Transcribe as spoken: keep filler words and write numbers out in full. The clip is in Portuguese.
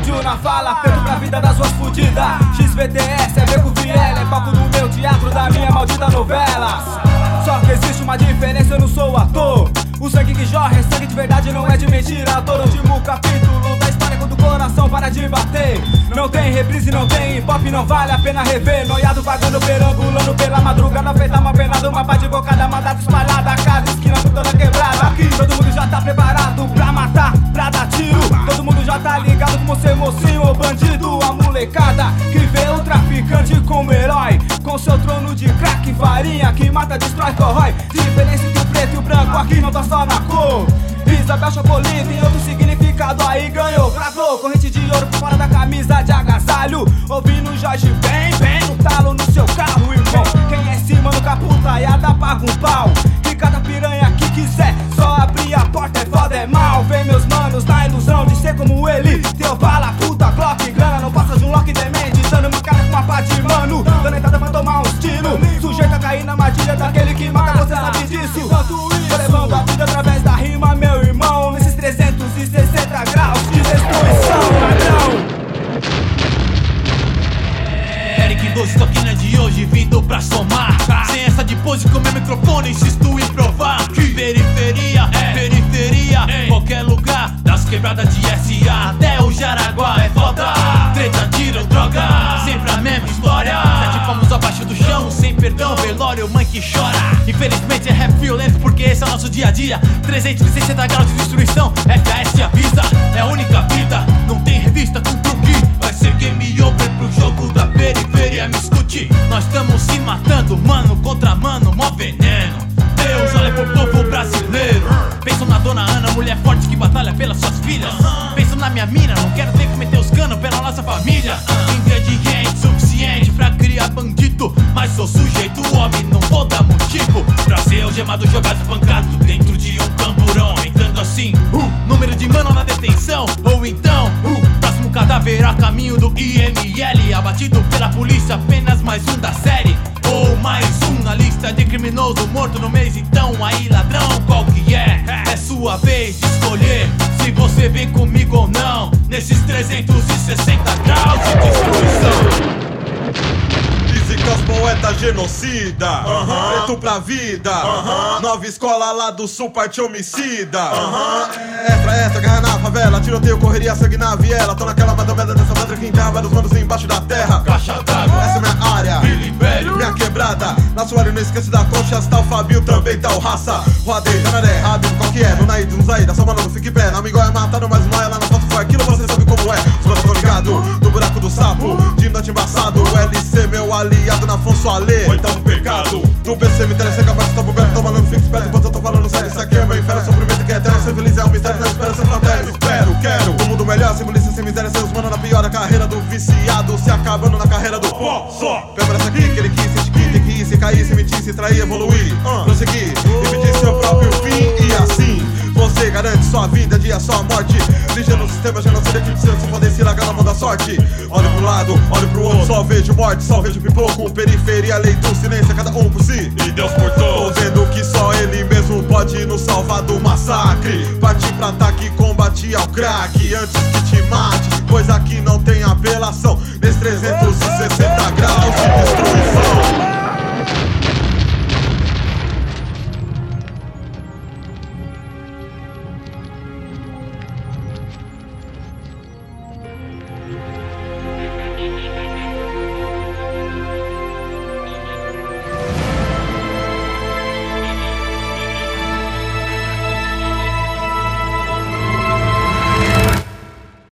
ódio na fala, preto pra vida das suas fudidas. X V T S é Beco Viela, é palco do meu teatro, da minha maldita novela. Só que existe uma diferença, eu não sou ator. O sangue que jorra é sangue de verdade, não é de mentira. Tô no último capítulo da história quando o coração para de bater. Não tem reprise, não tem hip-hop, não vale a pena rever. Noiado vagando, perambulando pela madrugada, feita uma penada, uma pá de bocada, mandada espalhada, cada esquina por toda quebrada. Aqui todo mundo já tá preparado pra matar, pra dar tiro. Todo mundo já tá ligado com você, mocinho ou bandido. A molecada que vê o traficante como herói, com seu trono de crack e farinha, que mata, destrói, corrói. Diferença entre o preto e o branco, aqui não tá só na cor. Isabel Chocolate tem outro significado, aí ganhou, cravou. Corrente de ouro por fora da camisa de agasalho, ouvindo Jorge bem, bem no talo no seu carro, irmão. Quem é esse mano caputaiada paga um pau, e cada piranha que quiser só abrir a porta, é foda, é mal. Vem meus manos na ilusão de ser como ele, teu bala, puta, Glock, grana, não passa de um lock demente, dando uma cara com uma pá de mano, dando entrada pra tomar uns tiros, sujeito a cair na armadilha daquele que mata, você sabe disso. Tô levando a vida através da rima, meu irmão, nesses trezentos e sessenta graus de destruição, ladrão. Eric doze, tô aqui na de hoje, vindo pra somar. Sem essa de pose com meu microfone, insisto em provar que periferia, é periferia, é qualquer lugar, das quebradas de S A até o Jaraguá é foda. Treta, tiro, droga, sempre a mesma história. Sete palmos abaixo do chão, sem perdão, velório, mãe que chora. Infelizmente é rap violento porque esse é o nosso dia a dia. trezentos e sessenta graus de destruição, F A S avisa, é a única vida, não tem revista com truque. Vai ser game over pro jogo da periferia, me escute. Nós estamos se matando, mano contra mano, mó veneno. Deus olha pro povo brasileiro. Pensam na dona Ana, mulher forte que batalha pelas suas filhas. Pensam na minha mina, não quero ter que meter os canos pela nossa família. Ingrediente suficiente pra criar bandido, mas sou sujeito homem, não vou dar motivo pra ser algemado, jogado, espancado dentro de um camburão. Entrando assim, uh, número de mano na detenção. Ou então, uh, próximo cadáver a caminho do I M L, abatido pela polícia, apenas mais um da série. Ou mais um na lista de criminoso morto no mês. Então aí ladrão, qual que é? É sua vez de escolher se você vem comigo ou não, nesses trezentos e sessenta graus de destruição. Físicas, poeta genocida, uh-huh. Preto pra vida, uh-huh. Nova escola lá do sul, parte homicida, uh-huh. Extra, extra, guerra na favela, tiroteio, correria, sangue na viela. Tô naquela madrugada dessa madra que enterra vários manos embaixo da terra. Caixa d'água, essa é minha área, minha quebrada. Na sua área não esquece da Conchas, tá o Fabio, também tá o Raça. Roadei, Janaré, Rábio, qual que é? No Naído, no Zaída, só mano, não fique pé. Amigo é matado, mas não é lá na foto foi aquilo, você sabe como é. Os manos tão ligados, no buraco do sapo, de noite embaçado. O L C, meu aliado na Afonso Ale, foi tão pecado. No P C, me interessa capaz de tá buguando, tô falando fixe, espera enquanto eu tô falando sério. Isso aqui é meu inferno, sofrimento que é eterno. Ser feliz é um mistério, não espera ser fraterno. Espero, quero, um mundo melhor, sem polícia, sem miséria, sem os mano na pior. A carreira do viciado, se acabando na carreira do pó, só. Permanece aqui, que ele quis, se esquiar, tem que ir, se cair, se mentir, se trair, evoluir, uh, prosseguir, repetir seu próprio fim e assim você garante sua vida, dia sua morte. Liga no sistema, já não sei que precisa se poder se largar na mão da sorte. Olho pro lado, olho pro outro, só vejo morte, só vejo pipoco. Periferia, lei do silêncio, cada um por si. E Deus por todos. Tô vendo que só ele mesmo pode nos salvar do massacre. Partir pra ataque, combate ao crack antes que te mate, pois aqui não tem apelação. Nesses trezentos e sessenta graus de destruição.